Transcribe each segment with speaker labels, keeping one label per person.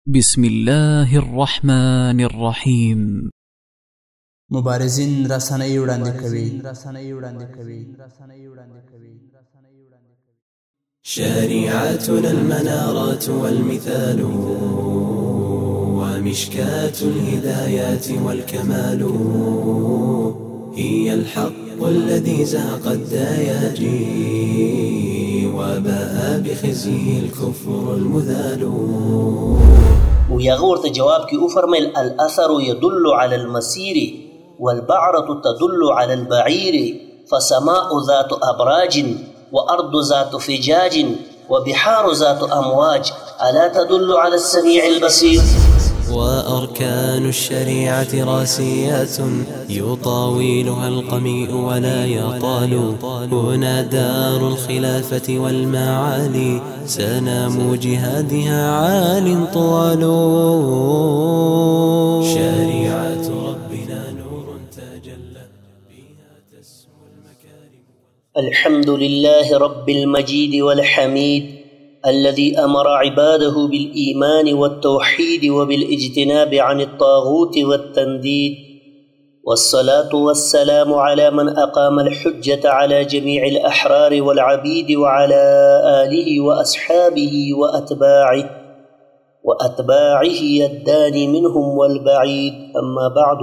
Speaker 1: بسم الله الرحمن الرحيم.
Speaker 2: مبارزین رسنۍ وړاندې کوي.
Speaker 3: شريعتنا المنارات والمثال ومشكاة الهدايات والكمال هي الحق الذي زهق الدياجي وباء بخزيه الكفر المذال.
Speaker 4: ويغورت جواب كي أفرمل الأثر يدل على المسير والبعرة تدل على البعير فسماء ذات أبراج وأرض ذات فجاج وبحار ذات أمواج ألا تدل على السميع البصير.
Speaker 3: وأركان الشريعة راسيات يطاويلها القميء ولا يطال هنا دار الخلافة والمعالي سنام جهادها عال طوال. شريعة ربنا نور تجلى بها تسمو المكارم.
Speaker 4: الحمد لله رب المجيد والحميد الذي أمر عباده بالإيمان والتوحيد وبالاجتناب عن الطاغوت والتنديد، والصلاة والسلام على من أقام الحجة على جميع الأحرار والعبيد وعلى آله وأصحابه وأتباعه الداني منهم والبعيد. أما بعد،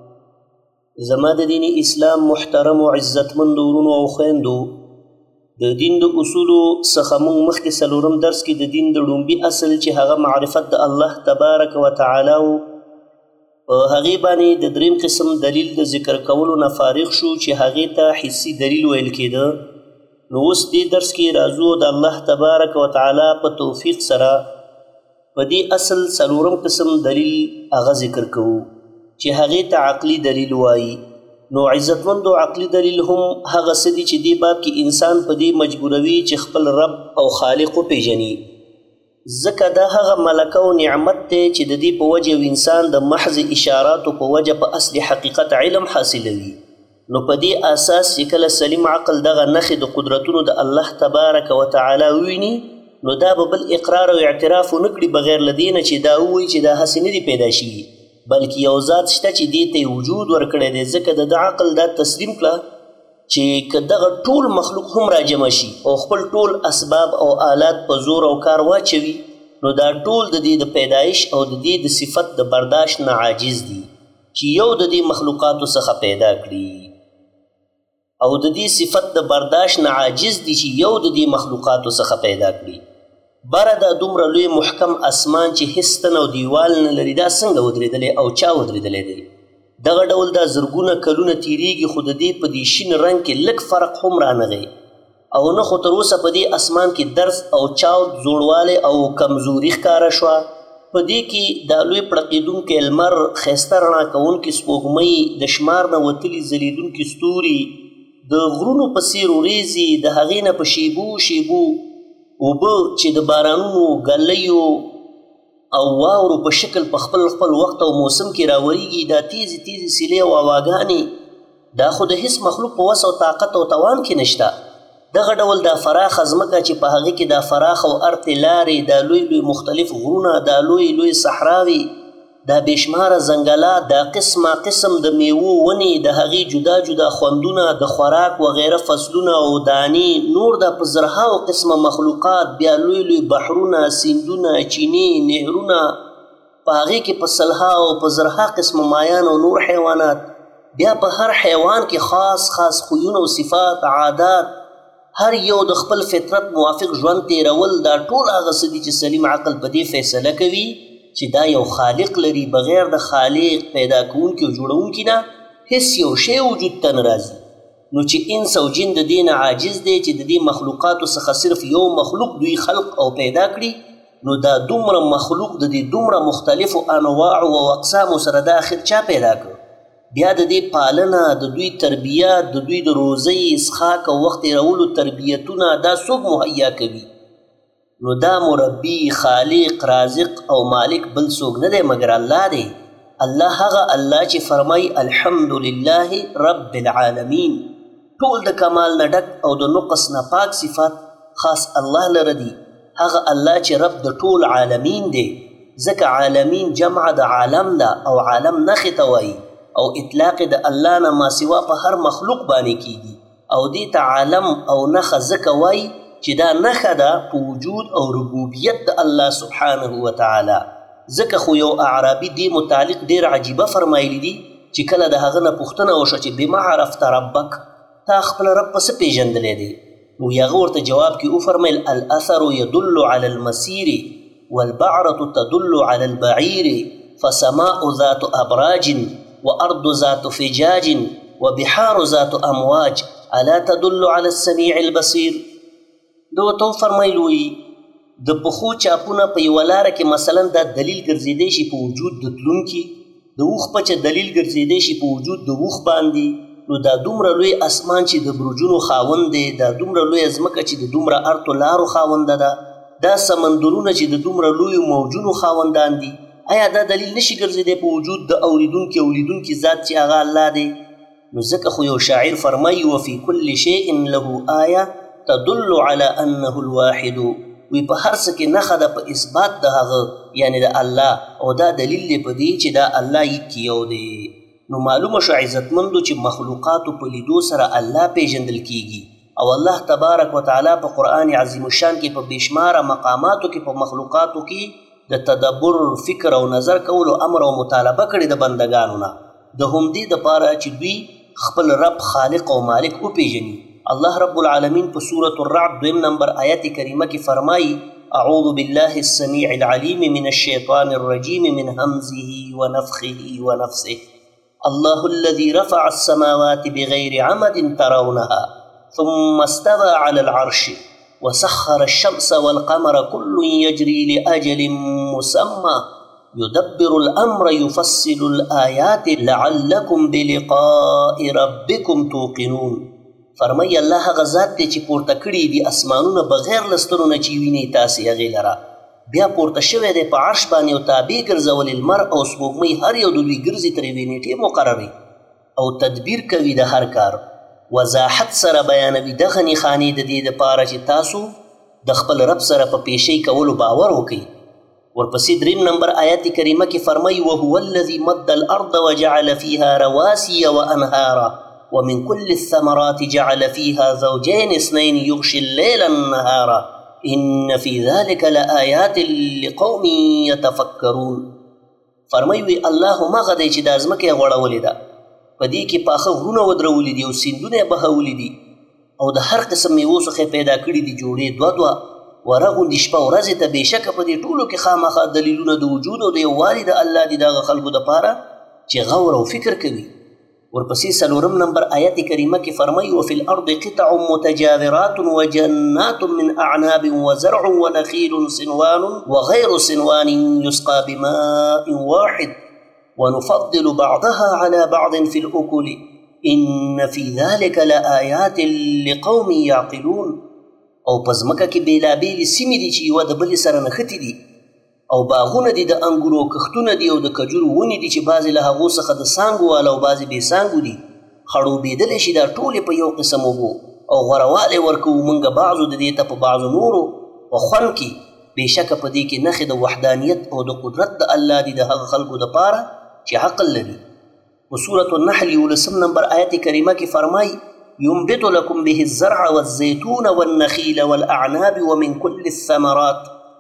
Speaker 4: زماد دين إسلام محترم وعزت من دورون وخيندو د دین د اصولو څخه موږ مخکې څلورم درس کې د دین د لومبي اصل چې هغه معرفت د الله تبارک وتعالی و په هغې باندې د دریم قسم دلیل د ذکر کولو نه فارغ شو چې هغې ته حسي دلیل ویل کېده. نو اوس دې درس کې راځو د الله تبارک وتعالی په توفیق سره په دې اصل څلورم قسم دلیل هغه ذکر کوو چې هغې ته عقلي دلیل وایي. نو عزتمندو عقلی دلیل هم هغه څه دي چې دې باب کې انسان په دې مجبوروي چې خپل رب او خالق وپېژني، ځکه دا هغه ملکه او نعمت دی چې د دې په وجه انسان د محض اشاراتو په وجه په اصل حقیقت علم حاصلوي. نو په دې اساس چې کله سلیم عقل دغه نښې د قدرتونو د الله تبارک وتعالی وویني، نو دا به بل اقرار او اعتراف ونه کړي بغیر له دې نه چې دا ووایي چې دا هسې نه دي پیدا شوي، بلکې یو ذات شته چې دې ته وجود ورکړی دی. ځکه د عقل دا تسلیم کړه چې که دغه ټول مخلوق هم راجمع شي او خپل ټول اسباب او آلات په زور او کار واچوي، نو دا ټول د دې د پیدایش او د دې د صفت د برداشت نه عاجز دي چې یو د دې مخلوقاتو څخه پیدا کړي، او د دې صفت د برداشت نه عاجز دي چې یو د دې مخلوقاتو څخه پیدا کړي. بره دا دومره لوی محکم اسمان چې هیڅ تن او دیوال نه لري، دا څنګه ودرېدلی او چا ودرېدلی دی؟ دغه ډول دا زرګونه کلونه تیریږي خو د دې په دې شین رنګ کې لږ فرق هم رانغی، او نه خو تر اوسه په دې اسمان کې درز او چاود زوړوالی او کمزوري ښکاره شوه. په دې کې دا لوی پړقېدونکی لمر، ښایسته رڼا کوونکې سپوږمۍ، د شمار نه وتلي ځلېدونکي ستوري، د غرونو په څېر وریځې، د هغې نه په شیبو شیبو اوبه چې د بارانونو، ګلیو او واورو په شکل په خپل وخت او موسم کې راوریږي، دا تیزې سیلې او هواګانې، دا خو د هیڅ مخلوق په وس او طاقت او توان کې نشته. دغه ډول دا فراخه ځمکه چې په هغې کې دا فراخ او ارتې لارې، دا لوی مختلف غرونه، دا لوی صحراوې، دا بېشماره ځنګلات، دا قسم د میوو ونې، د هغې جدا خوندونه، د خوراک وغیره فصلونه او دانې، نور دا په زرهاو قسمه مخلوقات، بیا لوی بحرونه، سیندونه، چینې، نهرونه، په هغې کې په سلها او په زرها قسمه مایان او نور حیوانات، بیا په هر حیوان کې خاص خویونه او صفات، عادات، هر یو د خپل فطرت موافق ژوند تیرول. دا ټول هغه څه دي چې سلیم عقل په دې فیصله کوي چې دا یو خالق لري، بغیر د خالق پیدا کوونکي او جوړونکي نه هیڅ یو شی وجود ته نه راځي. نو چې انس او جن د دې نه عاجز دی چې د دې مخلوقاتو څخه صرف یو مخلوق دوی خلق او پیدا کړي، نو دا دومره مخلوق د دې دومره مختلفو انواعو او اقسامو سره دا آخر چا پیدا کړ؟ بیا د دې پالنه، د دوی تربیت، د دوی د روزۍ، اسخاک او وخت تېرولو تربیتونه، دا څوک مهیا کوي؟ نو دا مربی، خالق، رازق او مالک بل څوک نه دی مګر الله دی. الله هغه الله چې فرمایي الحمدلله رب العالمین، ټول د کمال نه ډک او د نقص نه پاک صفات خاص الله لره دي. هغه الله چې رب د ټول عالمین دی، ځکه عالمین جمع د عالم ده او عالم نښې ته وایي او اطلاق د الله نه ماسوا په هر مخلوق باندې کیږي او دې ته عالم او نښه ځکه وایي چې دا نښه ده په وجود او ربوبیت د الله سبحانه وتعالی. ځکه خو یو اعرابي دې متعلق ډېر عجیبه فرمایلی دي چې کله د هغه نه پوښتنه وشوه چې بما عرفت ربک، تا خپل رب په څه پیژندلی دی؟ نو هغه ورته جواب کې وفرمیل الاثر يدل على المسیر والبعرة تدل على البعير فسماء ذات أبراج وأرض ذات فجاج وبحار ذات أمواج ألا تدل على السميع البصير. دو تو فرمایلوی د پخو چاپونه په یوه لاره کې مثلا دا دلیل ګرځېدی شي په وجود د تلونکي، د اوښ پچه دلیل ګرځېدی شي په وجود د اوښ باندې، نو دا دومره لوی اسمان چې د برجونو خاوند دی، دا دومره لویه ځمکه چې د دومره ارتو لارو خاونده ده، دا سمندرونه چې د دومره لویو موجونو خاوندان دي، آیا دا دلیل نشي ګرځېدی په وجود د اوریدونکي ذات چې هغه الله دی؟ نو ځکه خو یو شاعر فرمایي وفي كل شيء له آیه تدل على انه الواحد، وی په هر څه کې نښه ده په اثبات د هغه یعنی د الله، او دا دلیل دی په دې چې دا الله یک یو دی. نو معلومه شو عزتمندو چې مخلوقاتو په لیدو سره الله پیژندل کیږي او الله تبارک وتعالی په قرآن عظیم الشان کې په بېشماره مقاماتو کې په مخلوقاتو کې د تدبر فکر او نظر کولو امر او مطالبه کړې د بندګانو نه، د همدې دپاره چې دوی خپل رب خالق او مالک وپیژني. الله رب العالمین په سورة الرعد 2 نمبر آیت کریمه کې فرمایي اعوذ بالله السمیع العلیم من الشیطان الرجیم من همزه ونفخه ونفسه الله الذي رفع السماوات بغير عمد ترونها ثم استوى على العرش وسخر الشمس والقمر كل يجري لأجل مسمى يدبر الأمر يفصل الآيات لعلكم بلقاء ربكم توقنون. فرمای الله هغه ذات دی چې پورته کړي دي اسمانونه بغیر له ستنو نه چې وینئ تاسې هغې لره، بیا پورته شوی دی په عرش باندې او تابع ګرځولې لمر او سپوږمۍ هر یو د دوی ګرځي تر یوې نیټې مقررې او تدبیر کوي د هر کار، وضاحت سره بیانوي دغه نښانې د دې دپاره چې تاسو د خپل رب سره په پیشۍ کولو باور وکړئ. ورپسې 3 نمبر آیت کریمه کې فرمایي وهو الذي مد الارض وجعل فيها رواسي وانهارا ومن كل الثمرات جعل فيها زوجين اثنين يغشي الليل النهار ان في ذلك لآيات لقوم يتفكرون. فرمایي الله مغه دی چې د ځمکې غوړولې ده، په دې کې پاخه غرونه ودرولي دي او سیندونه یې بهولي دي او د هر قسم میوو څخه پیدا کړي دي جوړې دوه ورغوندې شپه ورځې ته بېشکه په دې ټولو کې خامخا دلیلونه د وجود او د یووالي د الله دي دغه خلکو دپاره چې غور او فکر کوي. ورپسې 4 نمبر آیت کریمه کې فرمایي وفي الارض قطع متجاورات وجنات من اعناب وزرع ونخيل صنوان وغير صنوان يسقى بماء واحد ونفضل بعضها على بعض في الأكل ان في ذلك لآيات لقوم يعقلون. او په ځمکه کې بېلابېلې سیمې دي چې یوه د بلې سره نښتې دي او باغونه دي د انګورو کښتونه دي او د کجورو ونې دي چې بعضې له هغو څخه د څانګو والا او بعضې بې څانګو دي، خړوبېدلی شي دا ټولې په یو قسم اوبو او غوروالی ورکوو موږ بعضو د دې ته په بعضو نورو په خوند کې. بېشکه په دې کې نښې د وحدانیت او د قدرت د الله دي د هغه خلکو دپاره چې عقل لري. په سورة النحل 11 نمبر آیت کریمه کې فرمایي ينبت لكم به الزرع والزيتون والنخيل والأعناب ومن كل الثمرات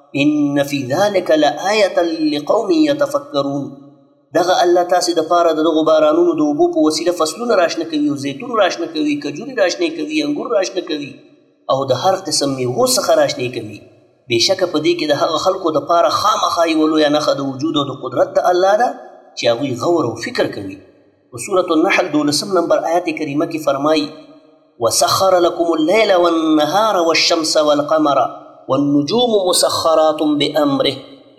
Speaker 4: ان في ذلك لآية لقوم يتفكرون. دغه الله تاسې دپاره د دغو بارانونو د اوبو په وسیله فصلونه راشنه کوي او زیتون راشنه کوي، کجورې راشنه کوي، انګور راشنه کوي او د هر قسم میوو څخه راشنه کوي. بېشکه په دې کې د هغه خلکو دپاره خامخا یوه لویه نښه د وجود او د قدرت د الله ده چې هغوی غور او فکر کوي. په سورة النحل 12 نمبر آیت کریمه کې فرمایي وسخر لكم الليل والنهار والشمس والقمر والنجوم مسخرات بأمره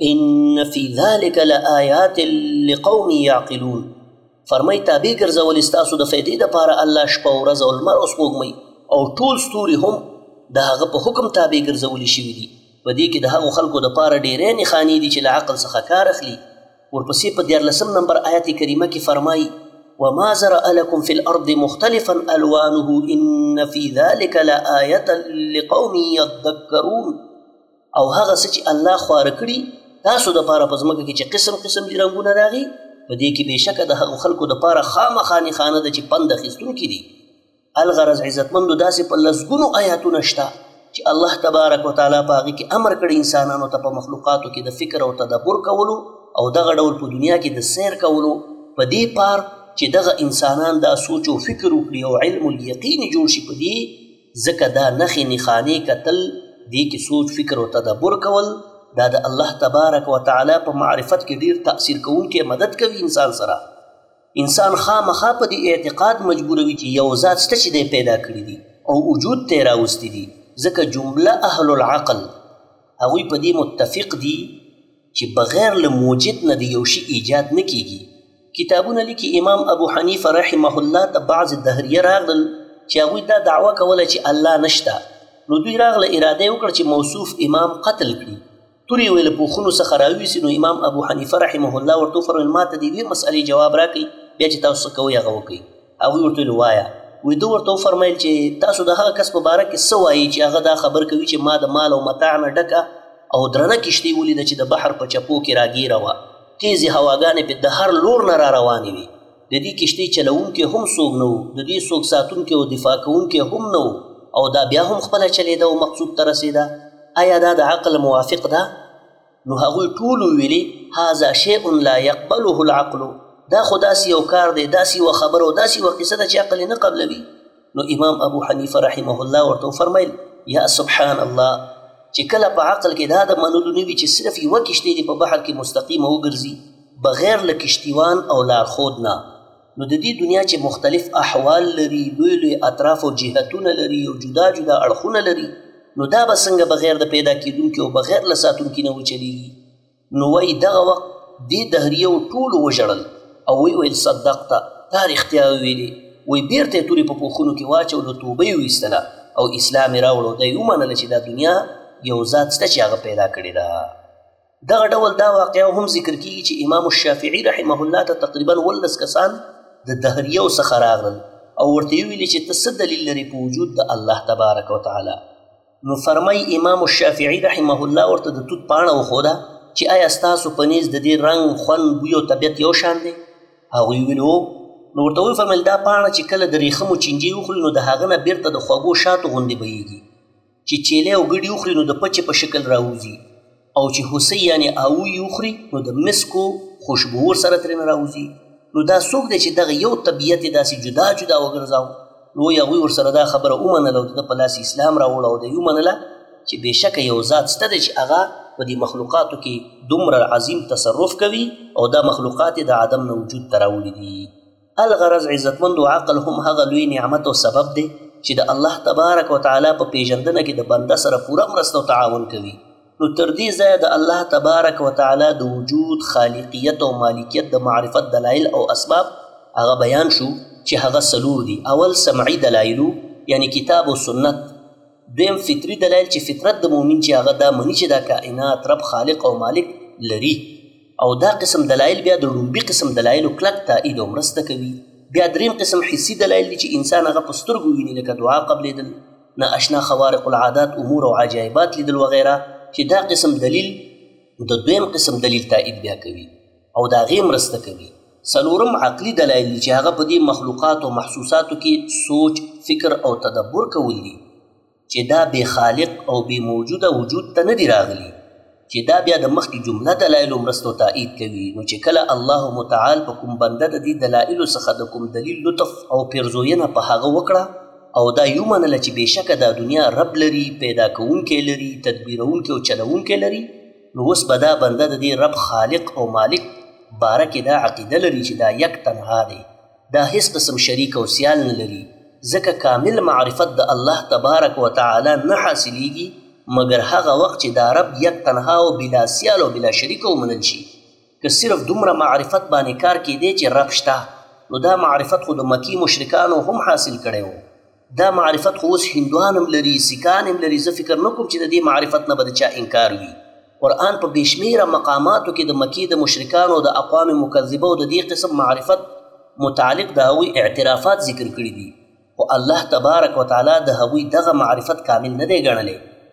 Speaker 4: ان في ذلك لآيات لقوم يعقلون. فرمای تابع ګرځولې ستاسو د فایدې دپاره الله شپه او ورځ او لمر او سپوږمۍ او ټول ستوري هم د هغه په حکم تابع ګرځولي شوي دي. په دې کې د هغو خلکو دپاره ډېرې نښانې دي چې له عقل څخه کار اخلي. ورپسې په 14 نمبر آیت کریمه کې فرمایي وما زرأ لكم في الأرض مختلفا ألوانه إن في ذلك لآية لقوم يذكرون. او هغه څه چې الله خواره کړي تاسو دپاره په ځمکه کې چې قسم قسم دي رنګونه راغي، په دې کې بېشکه د هغو خلکو دپاره خامخا نښانه ده چې پند اخیستونکي دي. الغرض عزتمندو داسې په لسګونو آیاتونه شته چې الله تبارک وتعالی په هغې کې امر کړی انسانانو ته په مخلوقاتو کې د فکر او تدبر کولو او دغه ډول په دنیا کې د سیر کولو، په دې پار چې دغه انسانان دا سوچ او فکر وکړي او علم الیقین جوړ شي. په دې ځکه دا نښې نښانې کتل، دې کې سوچ فکر او تدبر کول، دا د الله تبارک وتعالی په معرفت کې ډېر تأثیر کوونکی مدد کوي انسان سره. انسان خامخا په دې اعتقاد مجبوروي چې یو ذات شته چې دی پیدا کړي دي او وجود ته یې راوستي دي. ځکه جمله اهل العقل هغوی په دې متفق دي چې بغیر له موجد نه د یو شي ایجاد نه کیږي. کتابونه لیکي امام ابو حنیفه رحمه الله ته بعض دهریه راغلل چې هغوی دا دعوه کوله چې الله نشته، نو دوی راغله اراده یې وکړه چې موصوف امام قتل کړي. تورې ویې له پوښونو څخه راویسي. نو امام ابو حنیفه رحمه الله ورته وفرمیل ما ته د یوې مسئلې جواب راکړئ، بیا چې تاسو څه کوئ هغه وکړئ. هغوی ورته ویل وایه. ده ورته وفرمیل چې تاسو د هغه کس په باره کې څه وایي چې هغه دا خبر کوي چې ما د مال او متاع نه ډکه او درنه کشتۍ ولیده چې د بحر په چپو کې راګیره وه، تیزې هواګانې پې د هر لور نه را روانې وي. د دې کشتۍ چلوونکی هم څوک نه و، د دې څوک ساتونکی او دفاع کوونکی هم نه و، او دا بیا هم خپله چلېده او مقصود ته رسېده. آیا دا د عقل موافق ده؟ نو هغوی ټولو ویلي هذا شیء لا یقبله العقل، دا خو داسې یو کار دی، داسې یوه خبره او داسې یوه قصه ده چې عقل یې نه قبلوي. نو امام ابو حنیفه رحمه الله ورته وفرمیل یا سبحان الله، چې کله په عقل کې دا د منلو نه وي چې صرف یوه کشتۍ دې په بحر کې مستقیمه وګرځي بغیر له کشتیوان او لارښود نه، نو د دې دنیا چې مختلف احوال لري، لوی لوی اطراف او جهتونه لري او جدا جدا اړخونه لري، نو دا به څنګه بغیر د پیدا کېدونکي او بغیر له ساتونکي نه وچلېږي؟ نو وایي دغه وخت دې دهریو ټولو وژړل او ویې ویل صدقته، تا رښتیا وویلې. وایي بیرته یې تورې په پوښونو کې واچولو، توبه یې ویستله او اسلام یې راوړو. دی ومنله چې دا دنیا یو ذات شته چې هغه پیدا کړې ده. دغه ډول دا واقعه هم ذکر کېږي چې امام الشافعي رحمه الله ته تقریبا 19 کسان د دهریو څخه راغلل او ورته یې ویلې چې ته څه دلیل لرې په وجود د الله تبارک وتعالی؟ نو فرمایي امام الشافعي رحمه الله ورته د توت پاڼه وښوده چې آیا ستاسو په نیز د دې رنګ، خوند، بوی او طبیعت یو شان دی؟ هغوی ویل هو. نو ورته وفرمیل دا پاڼه چې کله د ریښمو چینجې وخوري نو د هغه نه بیرته د خوږو شاتو غوندې بهیږي، چې چیلې او ګډې وخوري نو د پچې په شکل راوځي، او چې هوسۍ یعنې آوی وخوري نو د مسکو خوشبو ورسره ترېنه راوځي. نو دا څوک دی چې دغه یو طبیعت یې داسې جدا جدا وګرځاوه؟ نو هغوی ورسره دا خبره ومنله او د ده په لاس اسلام راوړه او د یې ومنله چې بېشکه یو ذات شته دی چې هغه په دې مخلوقاتو کې دومره عظیم تصرف کوي او دا مخلوقات د عدم نه وجود ته راوړي دي. الغرض عزتمند عقل هم هغه لوی نعمت او سبب دی چې د الله تبارک وتعالی په پیژندنه کې د بنده سره پوره مرسته او تعاون کوي. نو تر دې ځایه د الله تبارک وتعالی د وجود، خالقیت او مالکیت د معرفت دلایل او اسباب هغه بیان شو چې هغه څلور دي. اول سمعي دلایلو یعنی کتاب او سنت، دویم فطري دلایل چې فطرت د مؤمن چې هغه دا مني چې دا کائنات رب خالق او مالک لري، او دا قسم دلایل بیا د لومبي قسم دلایلو کلک تایید او مرسته کوي. بیا دریم قسم حسي دلایل دي چې انسان هغه په سترګو ویني لکه دعا قبلېدل، نه اشنا خوارق العادات، امور او عجایبات لیدل وغیره، چې دا قسم دلیل د دویم قسم دلیل تایید بیا کوي او د هغې مرسته کوي. څلورم عقلي دلایل دي چې هغه په دې مخلوقات او محسوساتو کې سوچ، فکر او تدبر کول دي چې دا بې خالق او بې موجوده وجود ته نه دي راغلي، چې دا بیا د مخکې جمله دلایلو مرسته تایید کوي. نو چې کله الله متعال په کوم بنده د دې دلایلو څخه د کوم دلیل لطف او پیرزوینه په هغه وکړه او دا یو منله چې بېشکه دا دنیا رب لري، پیدا کوونکی لري، تدبیرونکی او چلوونکی لري، نو اوس به دا بنده د دې رب خالق او مالک باره کې دا عقیده لري چې دا یک تنها دی، دا هیڅ قسم شریک او سیال نه لري، ځکه کامل معرفت د الله تبارک وتعالی نه حاصلیږي مگر هغه وخت چې دا رب یک تنها او بلا سیال او بلا شریک ومنل شي. که صرف دومره معرفت باندې کار کیدی چې رب شته، نو دا معرفت خو د مکی مشرکانو هم حاصل کړی و. دا معرفت خو اوس هندوان هم لري، سیکان هم لري. زه فکر نه کوم چې د دې معرفت نه به د چا انکار وي. قرآن په بېشمېره مقاماتو کې د مکې د مشرکانو د اقوام مکذبه او د دې قسم معرفت متعلق د هغوی اعترافات ذکر کړي دي، خو الله تبارک وتعالی د هغوی دغه معرفت کامل نه دی ګڼلی،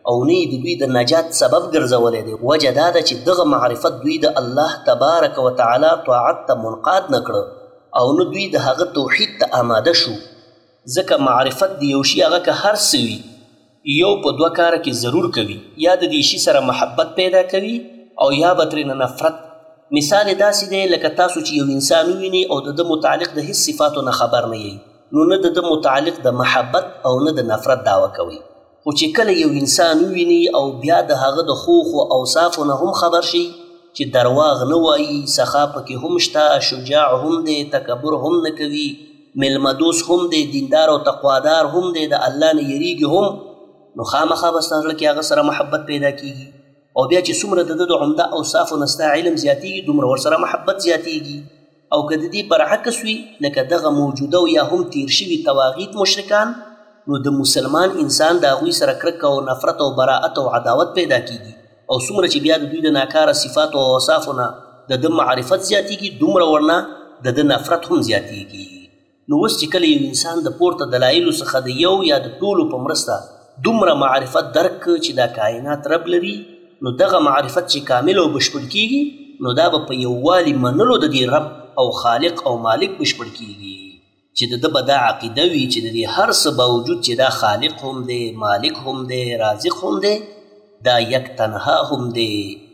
Speaker 4: او نه د دوی د نجات سبب ګرځولی دی. وجه دا ده چې دغه معرفت دوی د الله تبارک وتعالی طاعت ته منقاد نه کړه او نه دوی د هغه توحید ته آماده شو. ځکه معرفت د یو شي هغه که هر څه وي یو په دوه کاره کې ضرور کوي، یا د دې شي سره محبت پیدا کوي او یا به ترېنه نفرت. مثال یې داسې دی لکه تاسو چې یو انسان ووینئ او د ده متعلق د هیڅ صفاتو نه خبر نه یئ، نو نه د ده متعلق د محبت او نه د نفرت دعوه کوئ. خو چې کله یو انسان ووینئ او بیا د هغه د خوخو اوصافو نه هم خبر شي چې درواغ نه وایي، سخا پکې هم شته، شجاع هم دی، تکبر هم نه کوي، میلمدوس هم دی، دیندار او تقوادار هم دی، د الله نه یریږي هم، نو خامخا به ستا زړه کې هغه سره محبت پیدا کیږي. او بیا چې څومره د ده د عمده اوصافو نه ستا علم زیاتیږي دومره ورسره محبت زیاتیږي. او که د دې برعکس وي لکه دغه موجوده او یا هم تیر شوي تواغیت مشرکان، نو د مسلمان انسان د هغوی سره کرکه او نفرت او براعت او عداوت پیدا کیږي. او څومره چې بیا د دوی د ناکاره صفاتو او اوصافو نه د ده معرفت زیاتیږي دومره ورنه د ده نفرت هم زیاتیږي. نو اوس چې کله یو انسان د پورته دلایلو څخه د یو یا د ټولو په مرسته دومره معرفت درک چې دا کائنات رب لري، نو دغه معرفت چې کامل او بشپړ کیږي نو دا به په یووالي منلو د دې رب او خالق او مالک بشپړ کیږي، چې د ده به دا عقیده وي چې د دې هر څه باوجود چې دا خالق هم دی، مالک هم دی، رازق هم دی، دا یک تنها هم دی،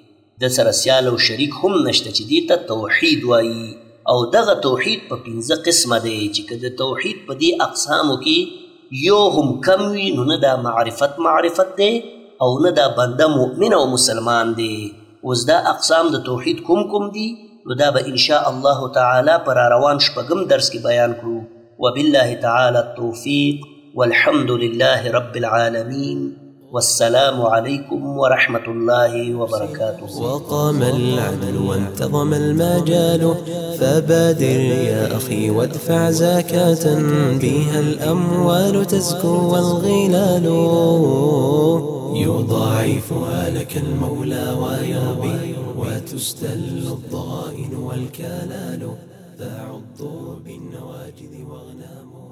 Speaker 4: د سره سیال او شریک هم نشته، چې دې ته توحید وایي. او دغه توحید په 5 قسمه دی چې که د توحید په دې اقسامو کې یو هم کم وي نو نه دا معرفت دی او نه دا بنده مؤمن او مسلمان دی. اوس دا اقسام د توحید کوم دي نو دا به انشاء الله تعالی پر روان شپږم درس کې بیان کړو. وبالله تعالی التوفیق والحمد لله رب العالمين والسلام عليكم ورحمة الله وبركاته.
Speaker 3: وقام العدل وانتظم المجال فبادر يا أخي وادفع زكاة بها الأموال تزكو والغلال يضاعفها لك المولى ويربي وتستل الضغائن والكلال تعض بالنواجذ واغنام